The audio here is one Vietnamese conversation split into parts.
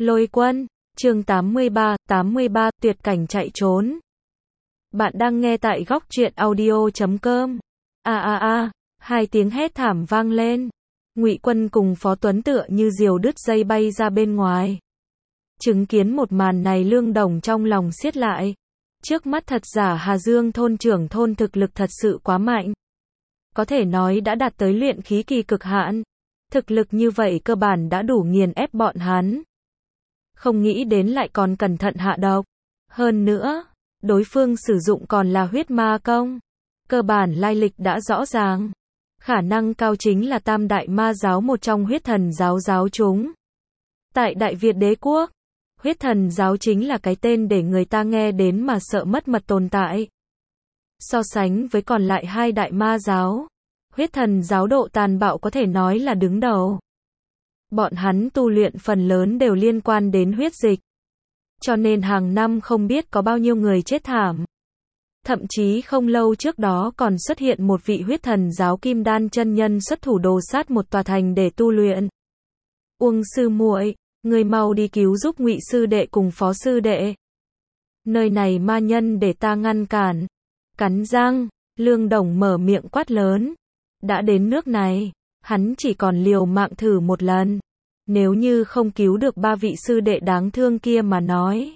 Lôi Quân, chương 83, tuyệt cảnh chạy trốn. Bạn đang nghe tại góc truyện audio.com. Hai tiếng hét thảm vang lên. Ngụy Quân cùng Phó Tuấn tựa như diều đứt dây bay ra bên ngoài. Chứng kiến một màn này, Lương Đồng trong lòng siết lại. Trước mắt thật giả Hà Dương thôn trưởng thôn thực lực thật sự quá mạnh. Có thể nói đã đạt tới luyện khí kỳ cực hạn. Thực lực như vậy cơ bản đã đủ nghiền ép bọn hắn. Không nghĩ đến lại còn cẩn thận hạ độc. Hơn nữa, đối phương sử dụng còn là huyết ma công. Cơ bản lai lịch đã rõ ràng. Khả năng cao chính là tam đại ma giáo một trong huyết thần giáo giáo chúng. Tại Đại Việt đế quốc, huyết thần giáo chính là cái tên để người ta nghe đến mà sợ mất mật tồn tại. So sánh với còn lại hai đại ma giáo, huyết thần giáo độ tàn bạo có thể nói là đứng đầu. Bọn hắn tu luyện phần lớn đều liên quan đến huyết dịch. Cho nên hàng năm không biết có bao nhiêu người chết thảm. Thậm chí không lâu trước đó còn xuất hiện một vị huyết thần giáo kim đan chân nhân xuất thủ đồ sát một tòa thành để tu luyện. Uông sư muội, người mau đi cứu giúp Ngụy sư đệ cùng Phó sư đệ. Nơi này ma nhân để ta ngăn cản. Cắn răng, Lương Đồng mở miệng quát lớn. Đã đến nước này, hắn chỉ còn liều mạng thử một lần. Nếu như không cứu được ba vị sư đệ đáng thương kia mà nói,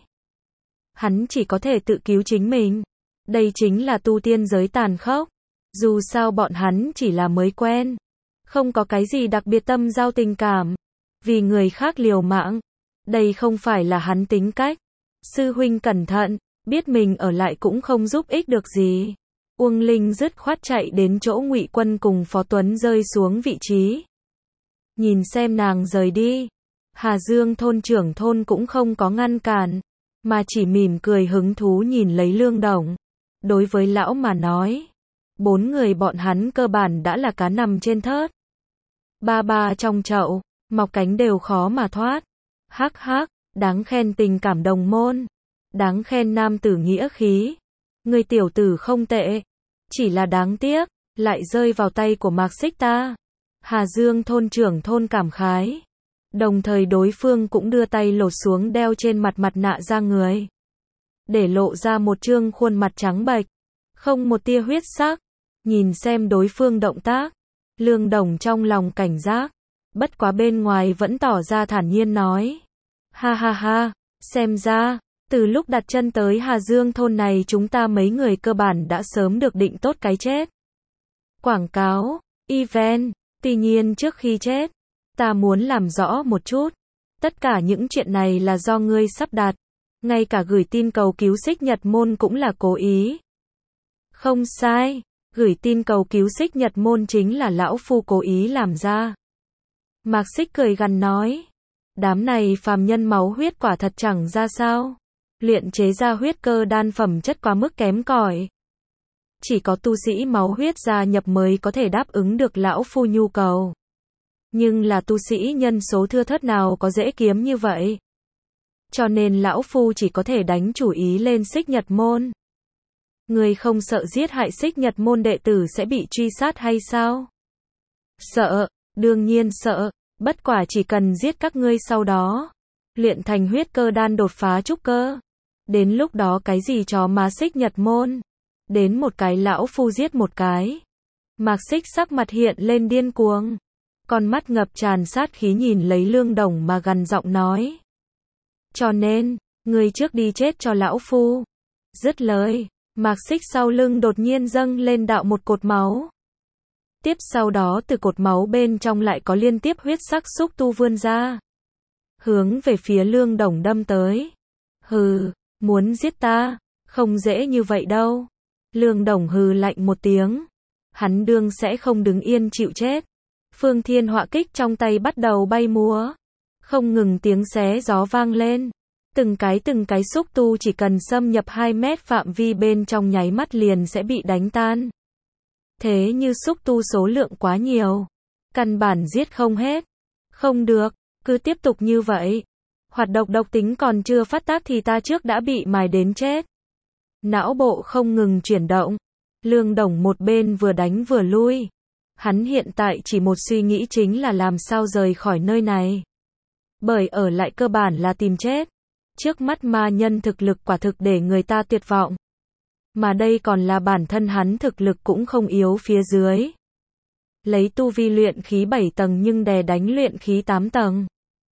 hắn chỉ có thể tự cứu chính mình. Đây chính là tu tiên giới tàn khốc. Dù sao bọn hắn chỉ là mới quen, không có cái gì đặc biệt tâm giao tình cảm. Vì người khác liều mạng, đây không phải là hắn tính cách. Sư huynh cẩn thận, biết mình ở lại cũng không giúp ích được gì. Uông Linh dứt khoát chạy đến chỗ Ngụy Quân cùng Phó Tuấn rơi xuống vị trí. Nhìn xem nàng rời đi, Hà Dương thôn trưởng thôn cũng không có ngăn cản, mà chỉ mỉm cười hứng thú nhìn lấy Lương Đồng. Đối với lão mà nói, bốn người bọn hắn cơ bản đã là cá nằm trên thớt. Ba trong chậu, mọc cánh đều khó mà thoát. Hắc hắc, đáng khen tình cảm đồng môn, đáng khen nam tử nghĩa khí. Người tiểu tử không tệ, chỉ là đáng tiếc, lại rơi vào tay của Mạc Xích ta. Hà Dương thôn trưởng thôn cảm khái. Đồng thời đối phương cũng đưa tay lột xuống đeo trên mặt nạ ra người, để lộ ra một trương khuôn mặt trắng bệch, không một tia huyết sắc. Nhìn xem đối phương động tác, Lương Đồng trong lòng cảnh giác, bất quá bên ngoài vẫn tỏ ra thản nhiên nói. Ha, xem ra, từ lúc đặt chân tới Hà Dương thôn này chúng ta mấy người cơ bản đã sớm được định tốt cái chết. Quảng cáo, event, tuy nhiên trước khi chết, ta muốn làm rõ một chút. Tất cả những chuyện này là do ngươi sắp đặt. Ngay cả gửi tin cầu cứu Xích Nhật Môn cũng là cố ý. Không sai, gửi tin cầu cứu Xích Nhật Môn chính là lão phu cố ý làm ra. Mạc Xích cười gằn nói. Đám này phàm nhân máu huyết quả thật chẳng ra sao. Luyện chế ra huyết cơ đan phẩm chất quá mức kém cỏi. Chỉ có tu sĩ máu huyết gia nhập mới có thể đáp ứng được lão phu nhu cầu. Nhưng là tu sĩ nhân số thưa thớt nào có dễ kiếm như vậy. Cho nên lão phu chỉ có thể đánh chủ ý lên Xích Nhật Môn. Người không sợ giết hại Xích Nhật Môn đệ tử sẽ bị truy sát hay sao? Sợ, đương nhiên sợ, bất quả chỉ cần giết các ngươi sau đó luyện thành huyết cơ đan đột phá trúc cơ. Đến lúc đó cái gì chó má Xích Nhật Môn, đến một cái lão phu giết một cái. Mạc Xích sắc mặt hiện lên điên cuồng, con mắt ngập tràn sát khí nhìn lấy Lương Đồng mà gằn giọng nói. Cho nên, ngươi trước đi chết cho lão phu. Dứt lời, Mạc Xích sau lưng đột nhiên dâng lên đạo một cột máu. Tiếp sau đó từ cột máu bên trong lại có liên tiếp huyết sắc xúc tu vươn ra, hướng về phía Lương Đồng đâm tới. Hừ, muốn giết ta, không dễ như vậy đâu. Lương Đồng hừ lạnh một tiếng. Hắn đương sẽ không đứng yên chịu chết. Phương Thiên Họa Kích trong tay bắt đầu bay múa. Không ngừng tiếng xé gió vang lên. Từng cái xúc tu chỉ cần xâm nhập 2 mét phạm vi bên trong nháy mắt liền sẽ bị đánh tan. Thế như xúc tu số lượng quá nhiều, căn bản giết không hết. Không được, cứ tiếp tục như vậy. Hoạt động độc tính còn chưa phát tác thì ta trước đã bị mài đến chết. Não bộ không ngừng chuyển động. Lương Đồng một bên vừa đánh vừa lui. Hắn hiện tại chỉ một suy nghĩ chính là làm sao rời khỏi nơi này. Bởi ở lại cơ bản là tìm chết. Trước mắt ma nhân thực lực quả thực để người ta tuyệt vọng. Mà đây còn là bản thân hắn thực lực cũng không yếu phía dưới. Lấy tu vi luyện khí 7 tầng nhưng đè đánh luyện khí 8 tầng.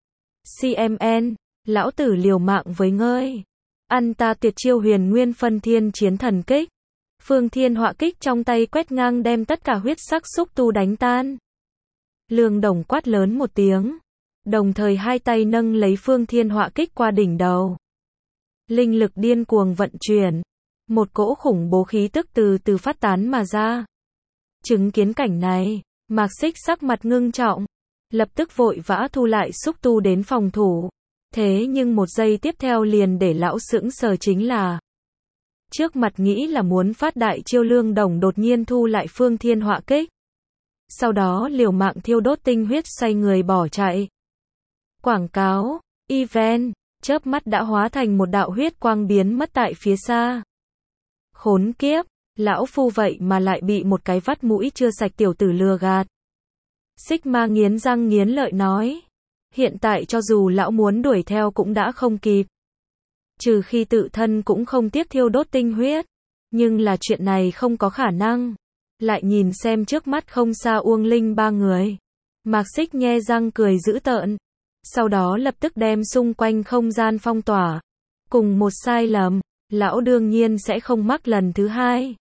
CMN, lão tử liều mạng với ngươi. Ăn ta tuyệt chiêu huyền nguyên phân thiên chiến thần kích. Phương thiên họa kích trong tay quét ngang đem tất cả huyết sắc xúc tu đánh tan. Lương Đồng quát lớn một tiếng. Đồng thời hai tay nâng lấy phương thiên họa kích qua đỉnh đầu. Linh lực điên cuồng vận chuyển. Một cỗ khủng bố khí tức từ từ phát tán mà ra. Chứng kiến cảnh này, Mạc Xích sắc mặt ngưng trọng. Lập tức vội vã thu lại xúc tu đến phòng thủ. Thế nhưng một giây tiếp theo liền để lão sững sờ chính là. Trước mặt nghĩ là muốn phát đại chiêu Lương Đồng đột nhiên thu lại phương thiên họa kích. Sau đó liều mạng thiêu đốt tinh huyết xoay người bỏ chạy. Quảng cáo, event, chớp mắt đã hóa thành một đạo huyết quang biến mất tại phía xa. Khốn kiếp, lão phu vậy mà lại bị một cái vắt mũi chưa sạch tiểu tử lừa gạt. Xích Ma nghiến răng nghiến lợi nói. Hiện tại cho dù lão muốn đuổi theo cũng đã không kịp. Trừ khi tự thân cũng không tiếc thiêu đốt tinh huyết. Nhưng là chuyện này không có khả năng. Lại nhìn xem trước mắt không xa Uông Linh ba người. Mạc Xích nhe răng cười dữ tợn. Sau đó lập tức đem xung quanh không gian phong tỏa. Cùng một sai lầm, lão đương nhiên sẽ không mắc lần thứ hai.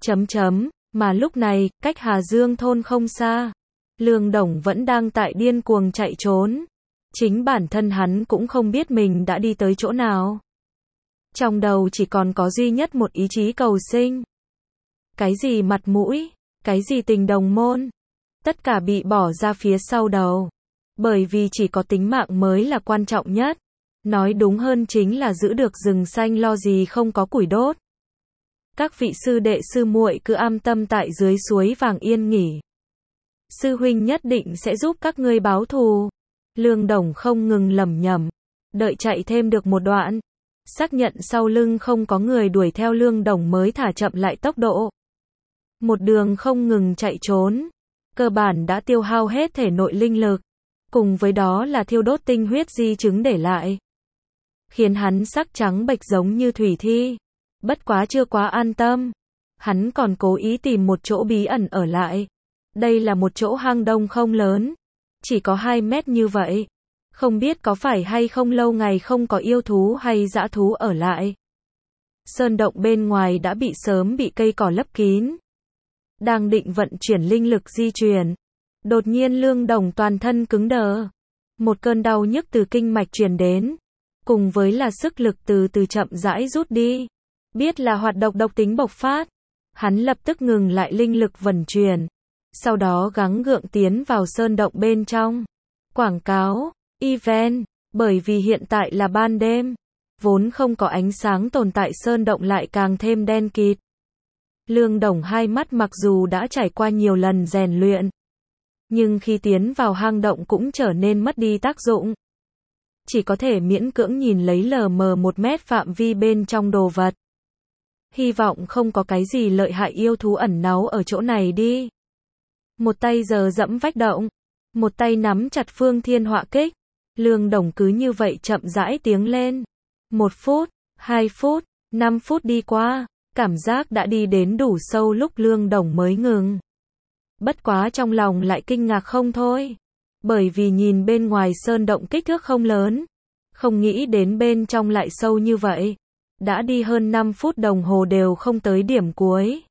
Mà lúc này, cách Hà Dương thôn không xa. Lương Đồng vẫn đang tại điên cuồng chạy trốn. Chính bản thân hắn cũng không biết mình đã đi tới chỗ nào. Trong đầu chỉ còn có duy nhất một ý chí cầu sinh. Cái gì mặt mũi, cái gì tình đồng môn. Tất cả bị bỏ ra phía sau đầu. Bởi vì chỉ có tính mạng mới là quan trọng nhất. Nói đúng hơn chính là giữ được rừng xanh lo gì không có củi đốt. Các vị sư đệ sư muội cứ am tâm tại dưới suối vàng yên nghỉ. Sư huynh nhất định sẽ giúp các ngươi báo thù. Lương Đồng không ngừng lẩm nhẩm. Đợi chạy thêm được một đoạn. Xác nhận sau lưng không có người đuổi theo Lương Đồng mới thả chậm lại tốc độ. Một đường không ngừng chạy trốn. Cơ bản đã tiêu hao hết thể nội linh lực. Cùng với đó là thiêu đốt tinh huyết di chứng để lại. Khiến hắn sắc trắng bệch giống như thủy thi. Bất quá chưa quá an tâm. Hắn còn cố ý tìm một chỗ bí ẩn ở lại. Đây là một chỗ hang đông không lớn. Chỉ có 2 mét như vậy. Không biết có phải hay không lâu ngày không có yêu thú hay dã thú ở lại. Sơn động bên ngoài đã sớm bị cây cỏ lấp kín. Đang định vận chuyển linh lực di chuyển. Đột nhiên Lương Đồng toàn thân cứng đờ. Một cơn đau nhức từ kinh mạch truyền đến. Cùng với là sức lực từ từ chậm rãi rút đi. Biết là hoạt động độc tính bộc phát. Hắn lập tức ngừng lại linh lực vận chuyển. Sau đó gắng gượng tiến vào sơn động bên trong. Quảng cáo, event, bởi vì hiện tại là ban đêm. Vốn không có ánh sáng tồn tại sơn động lại càng thêm đen kịt. Lương Đồng hai mắt mặc dù đã trải qua nhiều lần rèn luyện. Nhưng khi tiến vào hang động cũng trở nên mất đi tác dụng. Chỉ có thể miễn cưỡng nhìn lấy lờ mờ 1 mét phạm vi bên trong đồ vật. Hy vọng không có cái gì lợi hại yêu thú ẩn náu ở chỗ này đi. Một tay giờ dẫm vách động. Một tay nắm chặt phương thiên họa kích. Lương Đồng cứ như vậy chậm rãi tiến lên. 1 phút, 2 phút, 5 phút đi qua. Cảm giác đã đi đến đủ sâu lúc Lương Đồng mới ngừng. Bất quá trong lòng lại kinh ngạc không thôi. Bởi vì nhìn bên ngoài sơn động kích thước không lớn. Không nghĩ đến bên trong lại sâu như vậy. Đã đi hơn 5 phút đồng hồ đều không tới điểm cuối.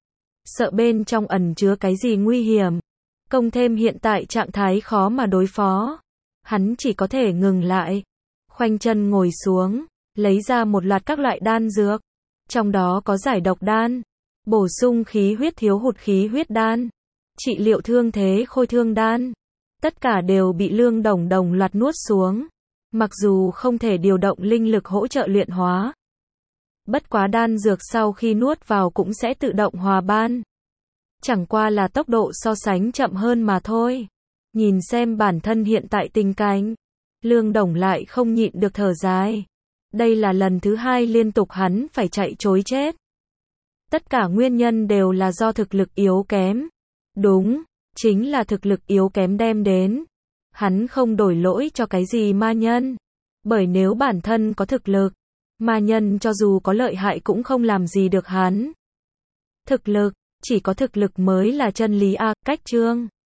Sợ bên trong ẩn chứa cái gì nguy hiểm. Cộng thêm hiện tại trạng thái khó mà đối phó. Hắn chỉ có thể ngừng lại. Khoanh chân ngồi xuống. Lấy ra một loạt các loại đan dược. Trong đó có giải độc đan. Bổ sung khí huyết thiếu hụt khí huyết đan. Trị liệu thương thế khôi thương đan. Tất cả đều bị Lương Đồng đồng loạt nuốt xuống. Mặc dù không thể điều động linh lực hỗ trợ luyện hóa. Bất quá đan dược sau khi nuốt vào cũng sẽ tự động hòa ban. Chẳng qua là tốc độ so sánh chậm hơn mà thôi. Nhìn xem bản thân hiện tại tình cảnh. Lương Đồng lại không nhịn được thở dài. Đây là lần thứ 2 liên tục hắn phải chạy trối chết. Tất cả nguyên nhân đều là do thực lực yếu kém. Đúng, chính là thực lực yếu kém đem đến. Hắn không đổi lỗi cho cái gì ma nhân. Bởi nếu bản thân có thực lực, ma nhân cho dù có lợi hại cũng không làm gì được hắn. Thực lực, chỉ có thực lực mới là chân lý a, cách chương.